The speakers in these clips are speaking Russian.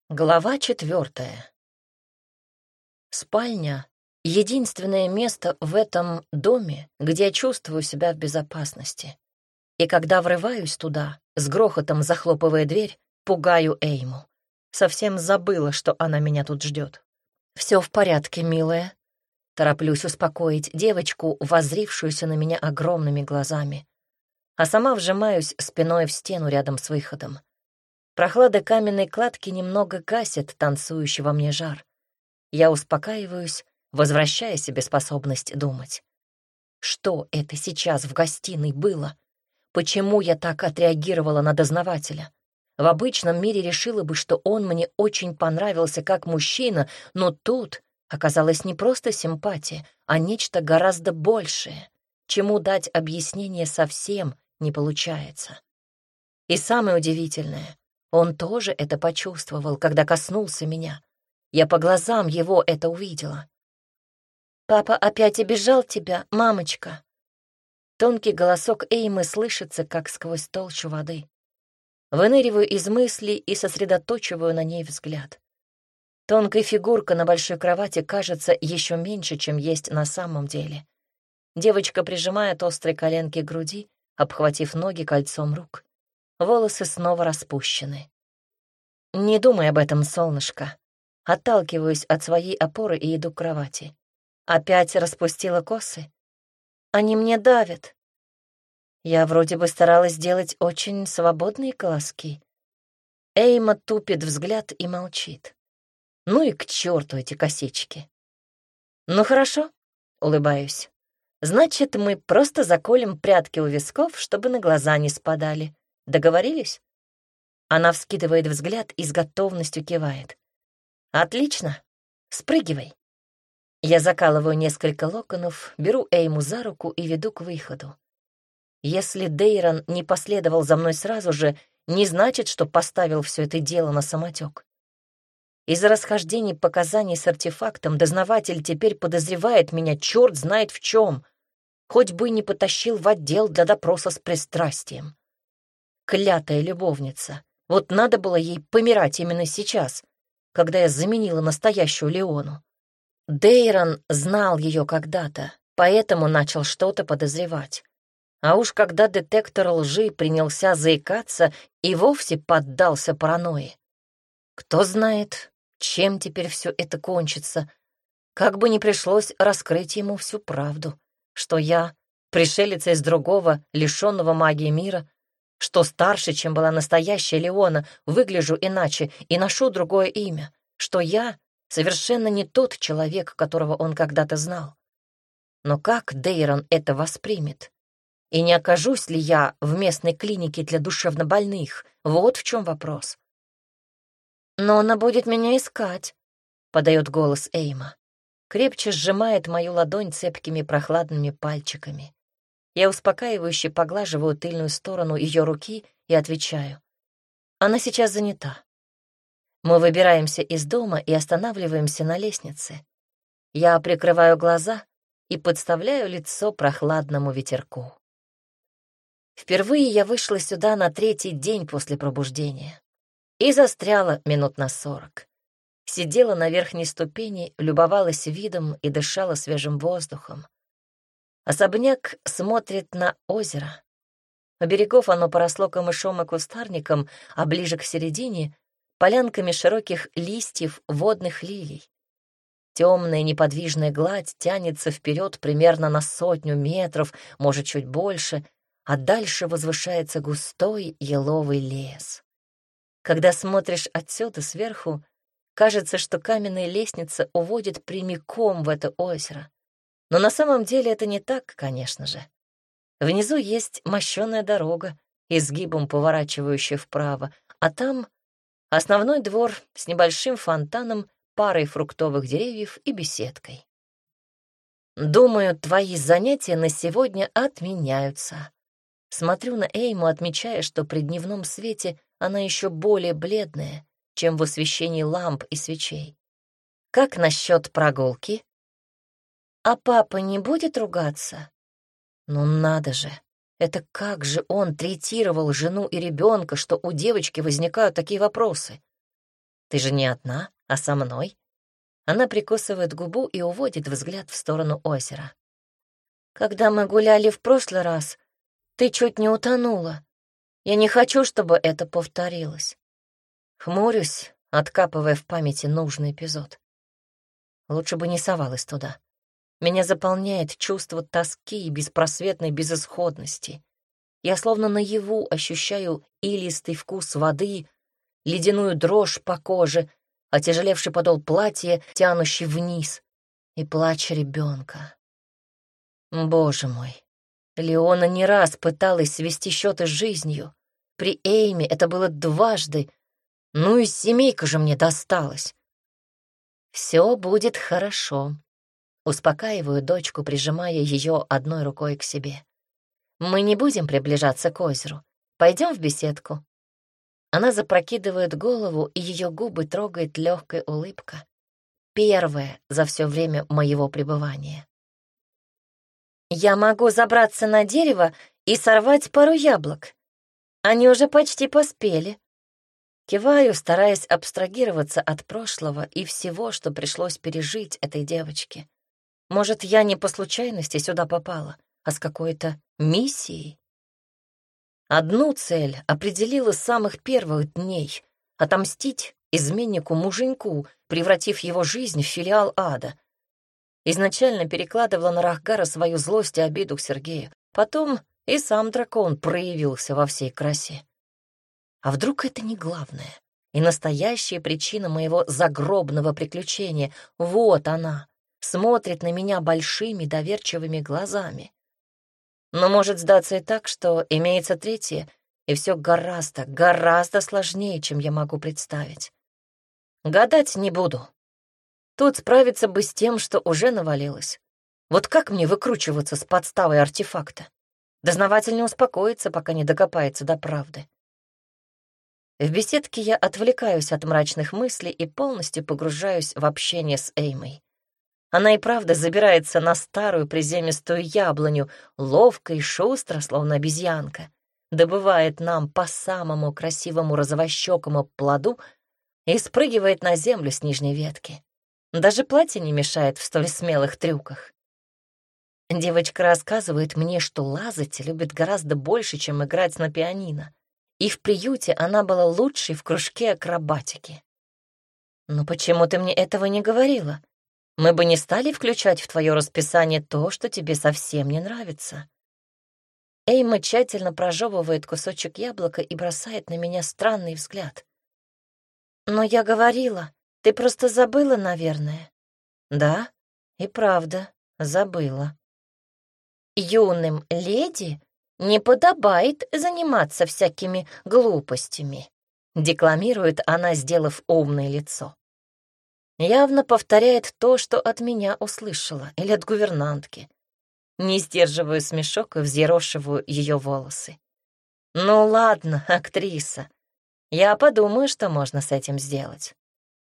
Глава 4. Спальня — единственное место в этом доме, где я чувствую себя в безопасности. И когда врываюсь туда, с грохотом захлопывая дверь, пугаю Эйму. Совсем забыла, что она меня тут ждет. «Все в порядке, милая». Тороплюсь успокоить девочку, воззрившуюся на меня огромными глазами, а сама вжимаюсь спиной в стену рядом с выходом. Прохлада каменной кладки немного гасит танцующий во мне жар. Я успокаиваюсь, возвращая себе способность думать. Что это сейчас в гостиной было? Почему я так отреагировала на дознавателя? В обычном мире решила бы, что он мне очень понравился как мужчина, но тут оказалось не просто симпатия, а нечто гораздо большее, чему дать объяснение совсем не получается. И самое удивительное, он тоже это почувствовал, когда коснулся меня. Я по глазам его это увидела. «Папа опять обижал тебя, мамочка?» Тонкий голосок Эймы слышится, как сквозь толщу воды. Выныриваю из мыслей и сосредоточиваю на ней взгляд. Тонкая фигурка на большой кровати кажется еще меньше, чем есть на самом деле. Девочка прижимает острые коленки к груди, обхватив ноги кольцом рук. Волосы снова распущены. «Не думай об этом, солнышко». Отталкиваюсь от своей опоры и иду к кровати. Опять распустила косы? Они мне давят. Я вроде бы старалась сделать очень свободные колоски. Эйма тупит взгляд и молчит. Ну и к черту эти косички. Ну хорошо, улыбаюсь. Значит, мы просто заколем прядки у висков, чтобы на глаза не спадали. Договорились? Она вскидывает взгляд и с готовностью кивает. Отлично, спрыгивай. Я закалываю несколько локонов, беру Эйму за руку и веду к выходу. Если Дейрон не последовал за мной сразу же, не значит, что поставил все это дело на самотек. Из-за расхождений показаний с артефактом дознаватель теперь подозревает меня черт знает в чем, хоть бы не потащил в отдел для допроса с пристрастием. Клятая любовница. Вот надо было ей помирать именно сейчас, когда я заменила настоящую Леону. Дейрон знал ее когда-то, поэтому начал что-то подозревать. А уж когда детектор лжи принялся заикаться, и вовсе поддался паранойи. Кто знает, чем теперь все это кончится, как бы ни пришлось раскрыть ему всю правду, что я, пришелица из другого, лишенного магии мира, что старше, чем была настоящая Леона, выгляжу иначе и ношу другое имя, что я совершенно не тот человек, которого он когда-то знал. Но как Дейрон это воспримет? И не окажусь ли я в местной клинике для душевнобольных? Вот в чем вопрос. «Но она будет меня искать», — подает голос Эйма. Крепче сжимает мою ладонь цепкими прохладными пальчиками. Я успокаивающе поглаживаю тыльную сторону ее руки и отвечаю. Она сейчас занята. Мы выбираемся из дома и останавливаемся на лестнице. Я прикрываю глаза и подставляю лицо прохладному ветерку. Впервые я вышла сюда на 3-й день после пробуждения и застряла минут на 40. Сидела на верхней ступени, любовалась видом и дышала свежим воздухом. Особняк смотрит на озеро. У берегов оно поросло камышом и кустарником, а ближе к середине — полянками широких листьев водных лилий. Темная неподвижная гладь тянется вперед примерно на 100 метров, может, чуть больше, а дальше возвышается густой еловый лес. Когда смотришь отсюда сверху, кажется, что каменная лестница уводит прямиком в это озеро. Но на самом деле это не так, конечно же. Внизу есть мощеная дорога, изгибом поворачивающая вправо, а там основной двор с небольшим фонтаном, парой фруктовых деревьев и беседкой. Думаю, твои занятия на сегодня отменяются. Смотрю на Эйму, отмечая, что при дневном свете она еще более бледная, чем в освещении ламп и свечей. Как насчет прогулки? А папа не будет ругаться? Ну надо же, это как же он третировал жену и ребенка, что у девочки возникают такие вопросы? Ты же не одна, а со мной. Она прикусывает губу и уводит взгляд в сторону озера. Когда мы гуляли в прошлый раз, ты чуть не утонула. Я не хочу, чтобы это повторилось. Хмурюсь, откапывая в памяти нужный эпизод. Лучше бы не совалась туда. Меня заполняет чувство тоски и беспросветной безысходности. Я словно наяву ощущаю илистый вкус воды, ледяную дрожь по коже, отяжелевший подол платья, тянущий вниз, и плач ребенка. Боже мой, Леона не раз пыталась свести счеты с жизнью. При Эйме это было дважды, ну и семейка же мне досталась. Все будет хорошо. Успокаиваю дочку, прижимая ее одной рукой к себе. Мы не будем приближаться к озеру. Пойдем в беседку. Она запрокидывает голову, и ее губы трогает легкая улыбка. Первая за все время моего пребывания. Я могу забраться на дерево и сорвать пару яблок. Они уже почти поспели. Киваю, стараясь абстрагироваться от прошлого и всего, что пришлось пережить этой девочке. Может, я не по случайности сюда попала, а с какой-то миссией? Одну цель определила с самых первых дней — отомстить изменнику-муженьку, превратив его жизнь в филиал ада. Изначально перекладывала на Рахгара свою злость и обиду к Сергею. Потом и сам дракон проявился во всей красе. А вдруг это не главное? И настоящая причина моего загробного приключения — вот она, смотрит на меня большими доверчивыми глазами. Но может сдаться и так, что имеется третье, и все гораздо, гораздо сложнее, чем я могу представить. Гадать не буду. Тут справиться бы с тем, что уже навалилось. Вот как мне выкручиваться с подставой артефакта? Дознаватель не успокоится, пока не докопается до правды. В беседке я отвлекаюсь от мрачных мыслей и полностью погружаюсь в общение с Эймой. Она и правда забирается на старую приземистую яблоню, ловко и шустро, словно обезьянка, добывает нам по самому красивому розовощекому плоду и спрыгивает на землю с нижней ветки. Даже платье не мешает в столь смелых трюках. Девочка рассказывает мне, что лазать любит гораздо больше, чем играть на пианино. И в приюте она была лучшей в кружке акробатики. «Но почему ты мне этого не говорила? Мы бы не стали включать в твое расписание то, что тебе совсем не нравится». Эйма тщательно прожевывает кусочек яблока и бросает на меня странный взгляд. «Но я говорила, ты просто забыла, наверное». «Да, и правда, забыла». «Юным леди не подобает заниматься всякими глупостями», — декламирует она, сделав умное лицо. Явно повторяет то, что от меня услышала, или от гувернантки. Не сдерживаю смешок и взъерошиваю ее волосы. «Ну ладно, актриса, я подумаю, что можно с этим сделать».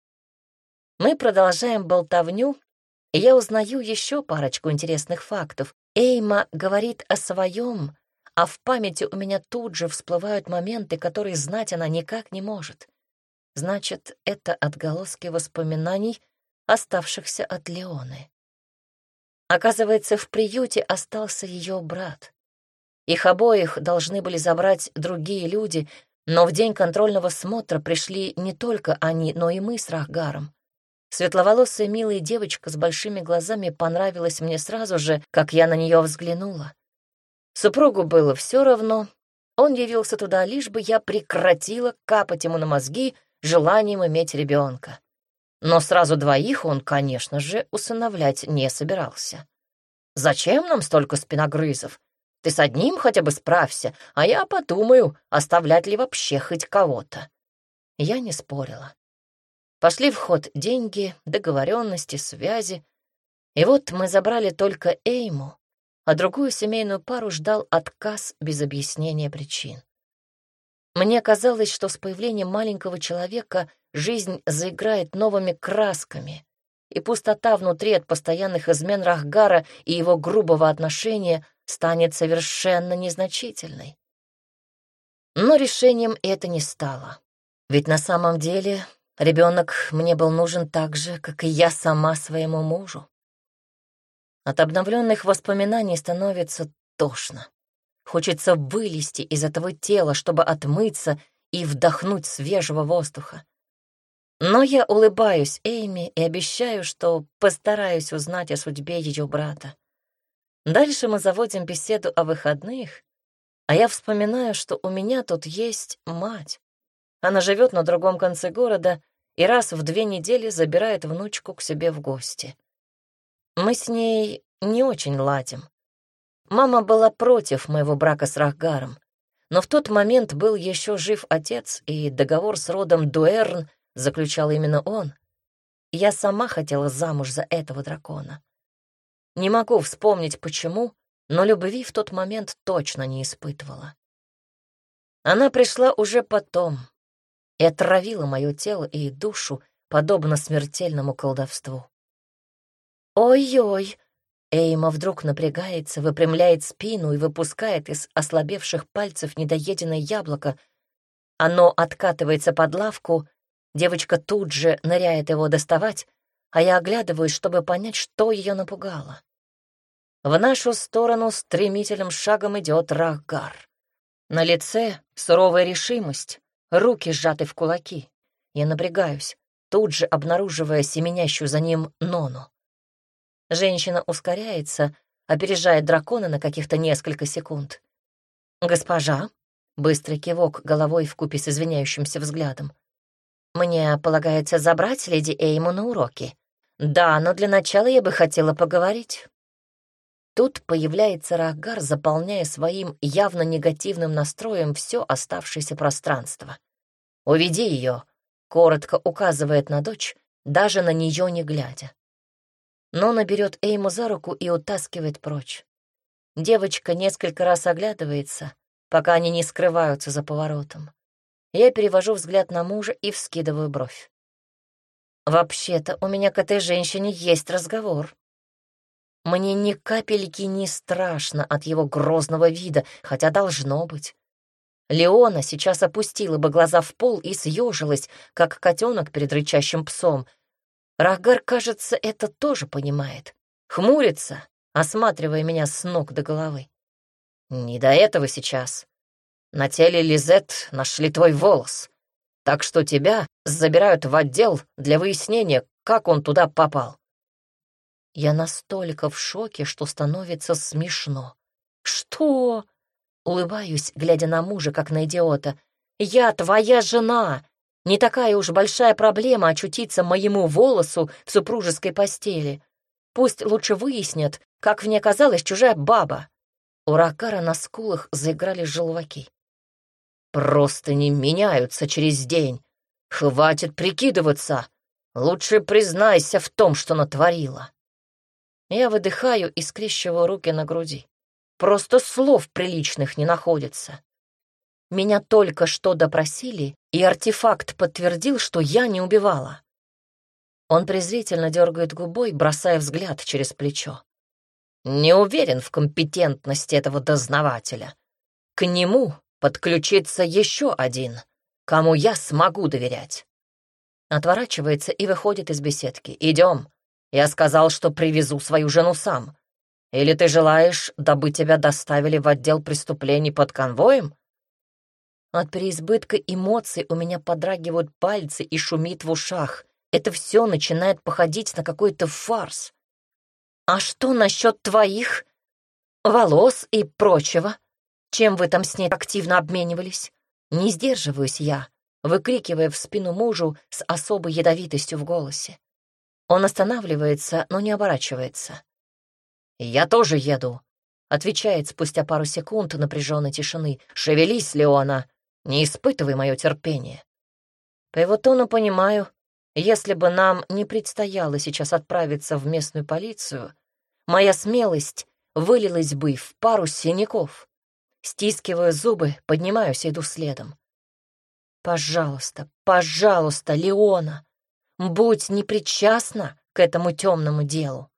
Мы продолжаем болтовню, и я узнаю еще парочку интересных фактов. Эйма говорит о своем, а в памяти у меня тут же всплывают моменты, которые знать она никак не может. Значит, это отголоски воспоминаний, оставшихся от Леоны. Оказывается, в приюте остался ее брат. Их обоих должны были забрать другие люди, но в день контрольного смотра пришли не только они, но и мы с Рахгаром. Светловолосая милая девочка с большими глазами понравилась мне сразу же, как я на нее взглянула. Супругу было все равно, он явился туда, лишь бы я прекратила капать ему на мозги желанием иметь ребенка. Но сразу двоих он, конечно же, усыновлять не собирался. «Зачем нам столько спиногрызов? Ты с одним хотя бы справься, а я подумаю, оставлять ли вообще хоть кого-то». Я не спорила. Пошли в ход деньги, договоренности, связи. И вот мы забрали только Эйму, а другую семейную пару ждал отказ без объяснения причин. Мне казалось, что с появлением маленького человека жизнь заиграет новыми красками, и пустота внутри от постоянных измен Рахгара и его грубого отношения станет совершенно незначительной. Но решением это не стало. Ведь на самом деле Ребенок мне был нужен так же, как и я сама своему мужу. От обновленных воспоминаний становится тошно. Хочется вылезти из этого тела, чтобы отмыться и вдохнуть свежего воздуха. Но я улыбаюсь Эйми и обещаю, что постараюсь узнать о судьбе ее брата. Дальше мы заводим беседу о выходных, а я вспоминаю, что у меня тут есть мать. Она живет на другом конце города и раз в 2 недели забирает внучку к себе в гости. Мы с ней не очень ладим. Мама была против моего брака с Рахгаром, но в тот момент был еще жив отец, и договор с родом Дуэрн заключал именно он. Я сама хотела замуж за этого дракона. Не могу вспомнить, почему, но любви в тот момент точно не испытывала. Она пришла уже потом и отравила мое тело и душу, подобно смертельному колдовству. «Ой-ой!» Эйма вдруг напрягается, выпрямляет спину и выпускает из ослабевших пальцев недоеденное яблоко. Оно откатывается под лавку, девочка тут же ныряет его доставать, а я оглядываюсь, чтобы понять, что ее напугало. В нашу сторону стремительным шагом идет Рахгар. На лице суровая решимость, руки сжаты в кулаки. Я напрягаюсь, тут же обнаруживая семенящую за ним Нону. Женщина ускоряется, опережает дракона на каких-то несколько секунд. «Госпожа», — быстрый кивок головой вкупе с извиняющимся взглядом, «мне полагается забрать леди Эйму на уроки. Да, но для начала я бы хотела поговорить». Тут появляется Рахгар, заполняя своим явно негативным настроем все оставшееся пространство. «Уведи ее», — коротко указывает на дочь, даже на нее не глядя. Нона берет Эйму за руку и утаскивает прочь. Девочка несколько раз оглядывается, пока они не скрываются за поворотом. Я перевожу взгляд на мужа и вскидываю бровь. «Вообще-то у меня к этой женщине есть разговор». Мне ни капельки не страшно от его грозного вида, хотя должно быть. Леона сейчас опустила бы глаза в пол и съежилась, как котенок перед рычащим псом. Рахгар, кажется, это тоже понимает. Хмурится, осматривая меня с ног до головы. Не до этого сейчас. На теле Лизет нашли твой волос, так что тебя забирают в отдел для выяснения, как он туда попал. Я настолько в шоке, что становится смешно. «Что?» — улыбаюсь, глядя на мужа, как на идиота. «Я твоя жена. Не такая уж большая проблема очутиться моему волосу в супружеской постели. Пусть лучше выяснят, как в ней оказалась чужая баба». У Рахгара на скулах заиграли желваки. «Просто не меняются через день. Хватит прикидываться. Лучше признайся в том, что натворила». Я выдыхаю и скрещиваю руки на груди. Просто слов приличных не находится. Меня только что допросили, и артефакт подтвердил, что я не убивала. Он презрительно дергает губой, бросая взгляд через плечо. Не уверен в компетентности этого дознавателя. К нему подключится еще один, кому я смогу доверять. Отворачивается и выходит из беседки. «Идем. Я сказал, что привезу свою жену сам. Или ты желаешь, дабы тебя доставили в отдел преступлений под конвоем?» От переизбытка эмоций у меня подрагивают пальцы и шумит в ушах. Это все начинает походить на какой-то фарс. «А что насчет твоих волос и прочего? Чем вы там с ней активно обменивались?» Не сдерживаюсь я, выкрикивая в спину мужу с особой ядовитостью в голосе. Он останавливается, но не оборачивается. «Я тоже еду», — отвечает спустя пару секунд напряженной тишины. «Шевелись, Леона, не испытывай мое терпение». По его тону понимаю, если бы нам не предстояло сейчас отправиться в местную полицию, моя смелость вылилась бы в пару синяков. Стискивая зубы, поднимаюсь и иду следом. «Пожалуйста, пожалуйста, Леона, будь непричастна к этому темному делу.